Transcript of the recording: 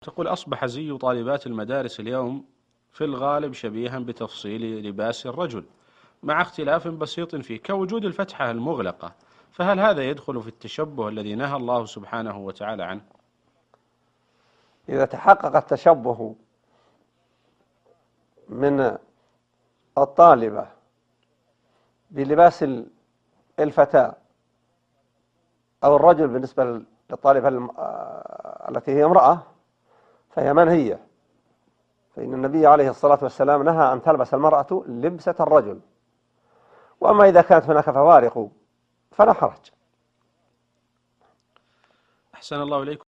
تقول: أصبح زي طالبات المدارس اليوم في الغالب شبيها بتفصيل لباس الرجل، مع اختلاف بسيط فيه كوجود الفتحة المغلقة، فهل هذا يدخل في التشبه الذي نهى الله سبحانه وتعالى عنه؟ إذا تحقق التشبه من الطالبة بلباس الفتاة أو الرجل بالنسبة للطالبة التي هي امرأة فهي منهية، فإن النبي عليه الصلاة والسلام نهى أن تلبس المرأة لبسة الرجل. وأما إذا كانت هناك فوارق فلا حرج. أحسن الله إليكم.